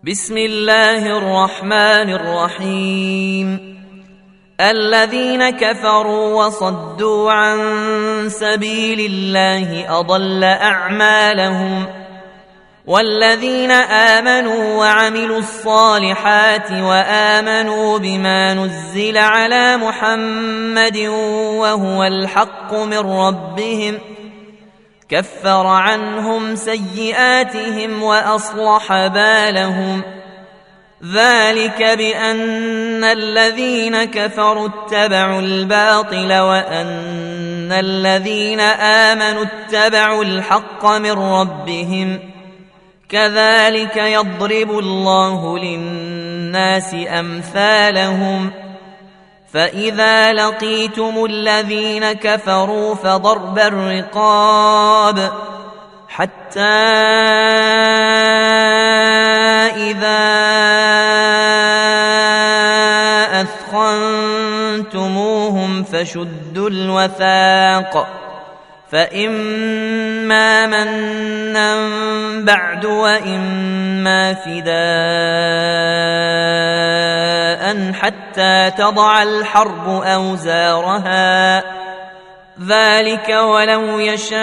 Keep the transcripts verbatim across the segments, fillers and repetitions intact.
بسم الله الرحمن الرحيم. الذين كفروا وصدوا عن سبيل الله أضل أعمالهم، والذين آمنوا وعملوا الصالحات وآمنوا بما نزل على محمد وهو الحق من ربهم كفر عنهم سيئاتهم وأصلح بالهم. ذلك بأن الذين كفروا اتبعوا الباطل وأن الذين آمنوا اتبعوا الحق من ربهم. كذلك يضرب الله للناس أمثالهم. فإذا لقيتم الذين كفروا فضرب الرقاب حتى إذا أثخنتموهم فشدوا الوثاق، فإما منا بعد وإما فداء حتى تضع الحرب أوزارها. ذلك ولو يشاء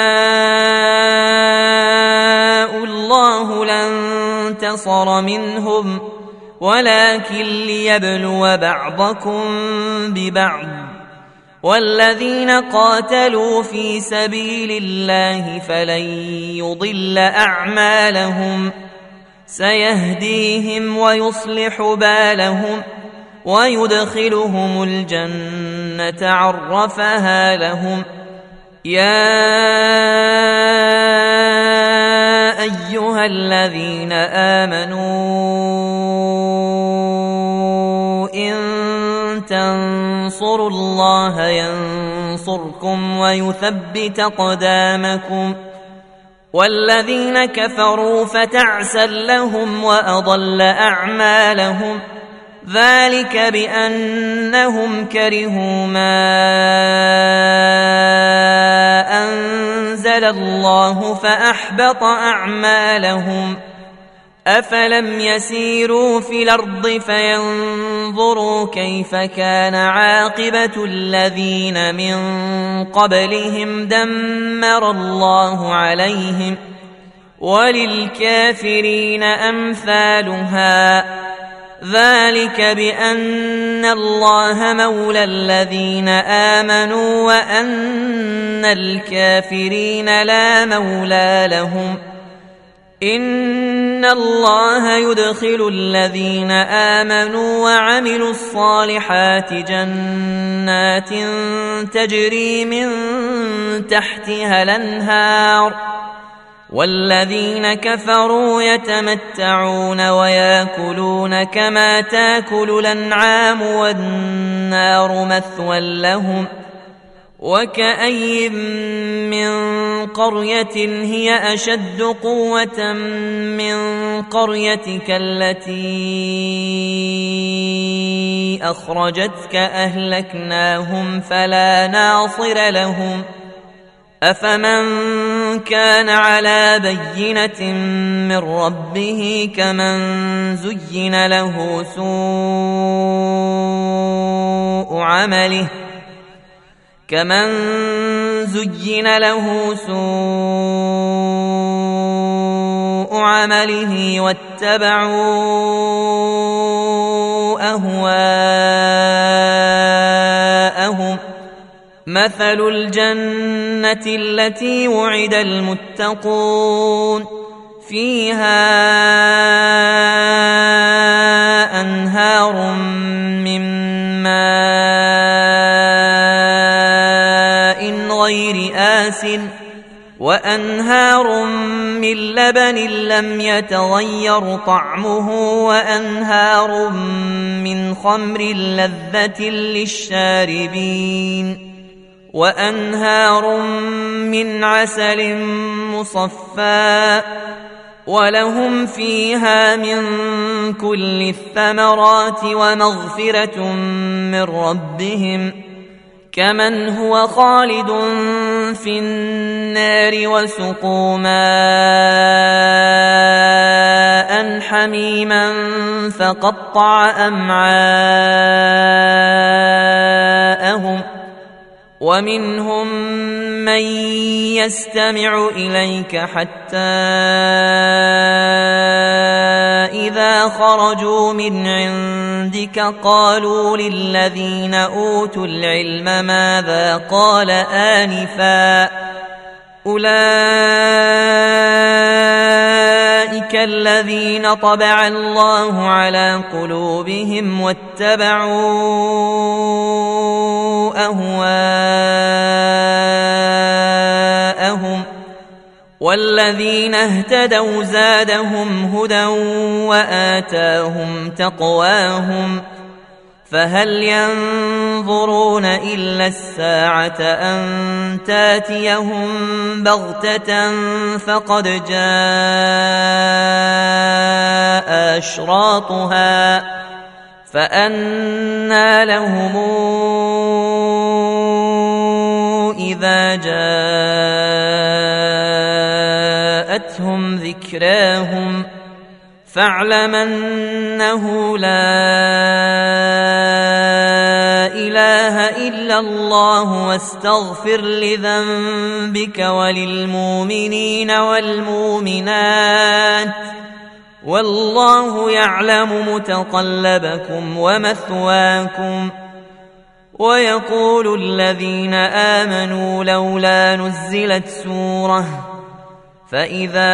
الله لانتصر منهم، ولكن ليبلو بعضكم ببعض. والذين قاتلوا في سبيل الله فلن يضل أعمالهم، سيهديهم ويصلح بالهم ويدخلهم الجنة عرفها لهم. يا أيها الذين آمنوا إن تنصروا الله ينصركم ويثبت أقدامكم. والذين كفروا فتعسا لهم وأضل أعمالهم. ذلك بأنهم كرهوا ما أنزل الله فأحبط أعمالهم. أفلم يسيروا في الأرض فينظروا كيف كان عاقبة الذين من قبلهم دمر الله عليهم، وللكافرين أمثالها. ذلك بأن الله مولى الذين آمنوا وأن الكافرين لا مولى لهم. إن الله يدخل الذين آمنوا وعملوا الصالحات جنات تجري من تحتها الأنهار، والذين كفروا يتمتعون ويأكلون كما تأكل الأنعام والنار مثوى لهم. وكأي من قرية هي أشد قوة من قريتك التي أخرجتك أهلكناهم فلا ناصر لهم. أفمن كان على بينة من ربه كمن زين له سوء عمله كمن زين له سوء عمله واتبعوا أهواءهم. مثل الجنة التي وعد المتقون فيها أنهار من ماء غير آسن وأنهار من لبن لم يتغير طعمه وأنهار من خمر لذة للشاربين وأنهار من عسل مصفى ولهم فيها من كل الثمرات ومغفرة من ربهم كمن هو خالد في النار وسقوا ماء حميما فقطع أمعاءهم ومنهم من يستمع إليك حتى إذا خرجوا من عندك قالوا للذين أوتوا العلم ماذا قال آنفا أولئك الذين طبع الله على قلوبهم واتبعوا أهواءهم والذين اهتدوا زادهم هدى وآتاهم تقواهم فهل ينظرون إلا الساعة أن تاتيهم بغتة فقد جاء أشراطها فأنى لهم إذا جاءتهم ذكراهم فاعلم أنه لا إله إلا الله واستغفر لذنبك وللمؤمنين والمؤمنات والله يعلم متقلبكم ومثواكم. ويقول الذين آمنوا لولا نزلت سورة فإذا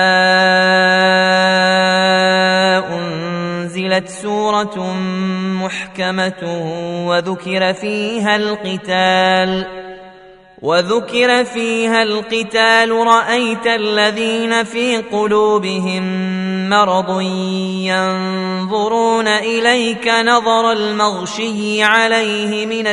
أنزلت سورة محكمة وذكر فيها القتال وذكر فيها القتال رأيت الذين في قلوبهم مرض ينظرون إليك نظر المغشي عليه من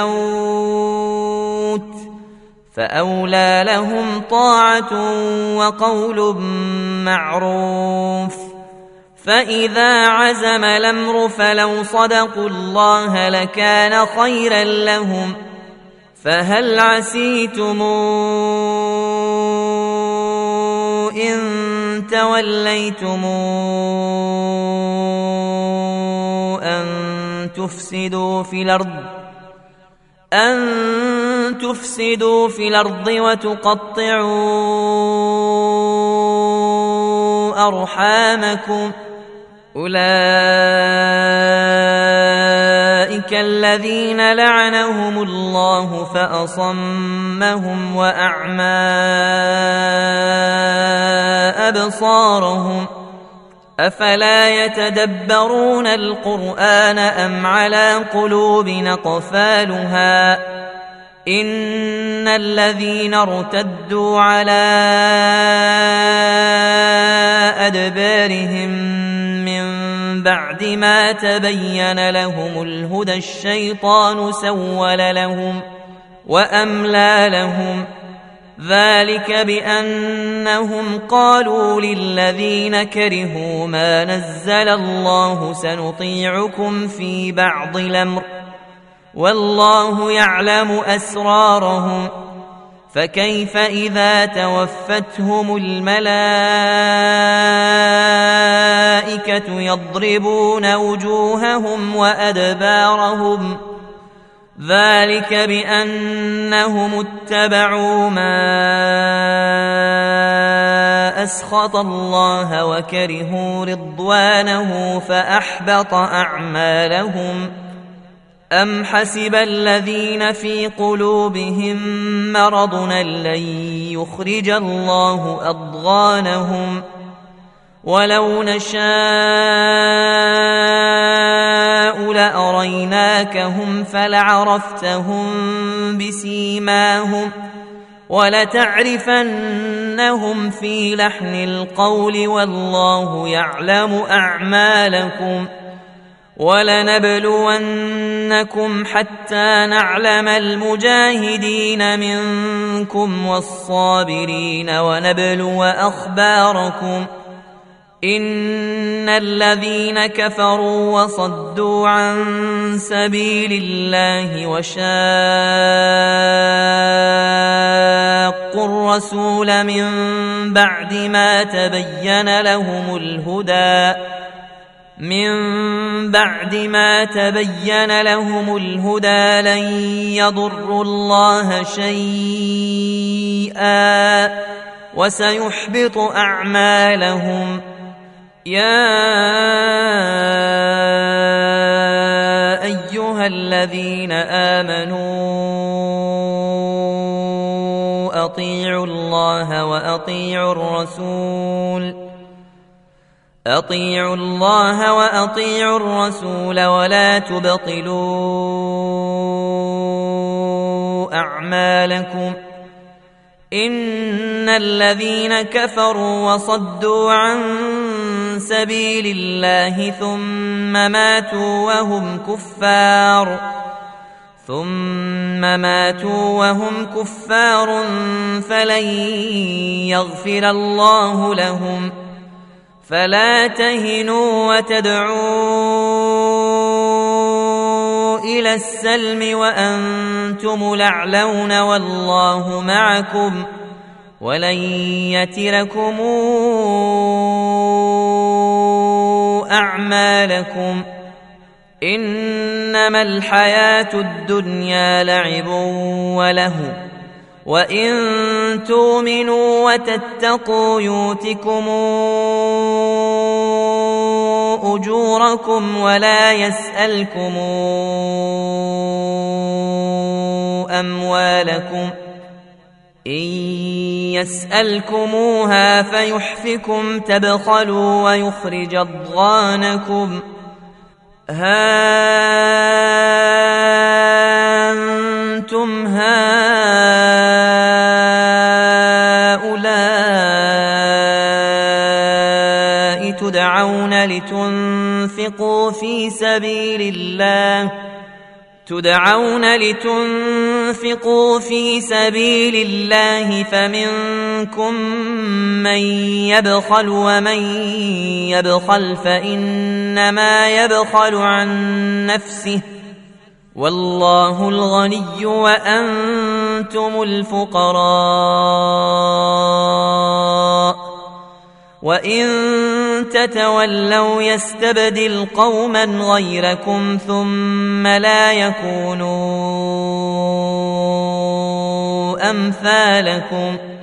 الموت فأولى لهم طاعة وقول معروف. فإذا عزم الأمر فلو صدقوا الله لكان خيرا لهم فهل عسيتم إن توليتم أن تفسدوا في الأرض أن تفسدوا في الأرض وتقطعوا أرحامكم أولئك الذين لعنهم الله فأصمهم وأعمى أبصارهم أفلا يتدبرون القرآن أم على قلوب أقفالها إن الذين ارتدوا على أدبارهم من بعد ما تبين لهم الهدى الشيطان سول لهم وأملى لهم ذلك بأنهم قالوا للذين كرهوا ما نزل الله سنطيعكم في بعض الأمر والله يعلم أسرارهم فكيف إذا توفتهم الملائكة يضربون وجوههم وأدبارهم ذلك بأنهم اتبعوا ما أسخط الله وكرهوا رضوانه فأحبط أعمالهم أم حسب الذين في قلوبهم مرض لن يخرج الله أضغانهم ولو نشاء لأريناكهم فلعرفتهم بسيماهم ولتعرفنهم في لحن القول والله يعلم أعمالكم ولنبلونكم حتى نعلم المجاهدين منكم والصابرين ونبلو أخباركم إن الذين كفروا وصدوا عن سبيل الله وشاقوا الرسول من بعد ما تبين لهم الهدى من بعد ما تبين لهم الهدى لن يضروا الله شيئا وسيحبط أعمالهم. يا أيها الذين آمنوا أطيعوا الله وأطيعوا الرسول أطيعوا الله وأطيعوا الرسول ولا تبطلوا أعمالكم إن الذين كفروا وصدوا عن سبيل الله ثم ماتوا وهم كفار ثم ماتوا وهم كفار فلن يغفر الله لهم. فلا تهنوا وتدعوا إلى السلم وأنتم الأعلون والله معكم ولن يتركم أعمالكم. إنما الحياة الدنيا لعب ولهو وإن تؤمنوا وتتقوا يؤتكم أجوركم ولا يسألكم أموالكم إن يسألكموها فيحفكم تبخلوا ويخرج أضغانكم. ها أنتم هؤلاء تدعون لتنفقوا في سبيل الله تدعون لتنفقوا في سبيل الله فمنكم من يبخل ومن يبخل فإنما يبخل عن نفسه والله الغني وأنتم الفقراء وإن تتولوا يستبدل قوما غيركم ثم لا يكونوا أمثالكم.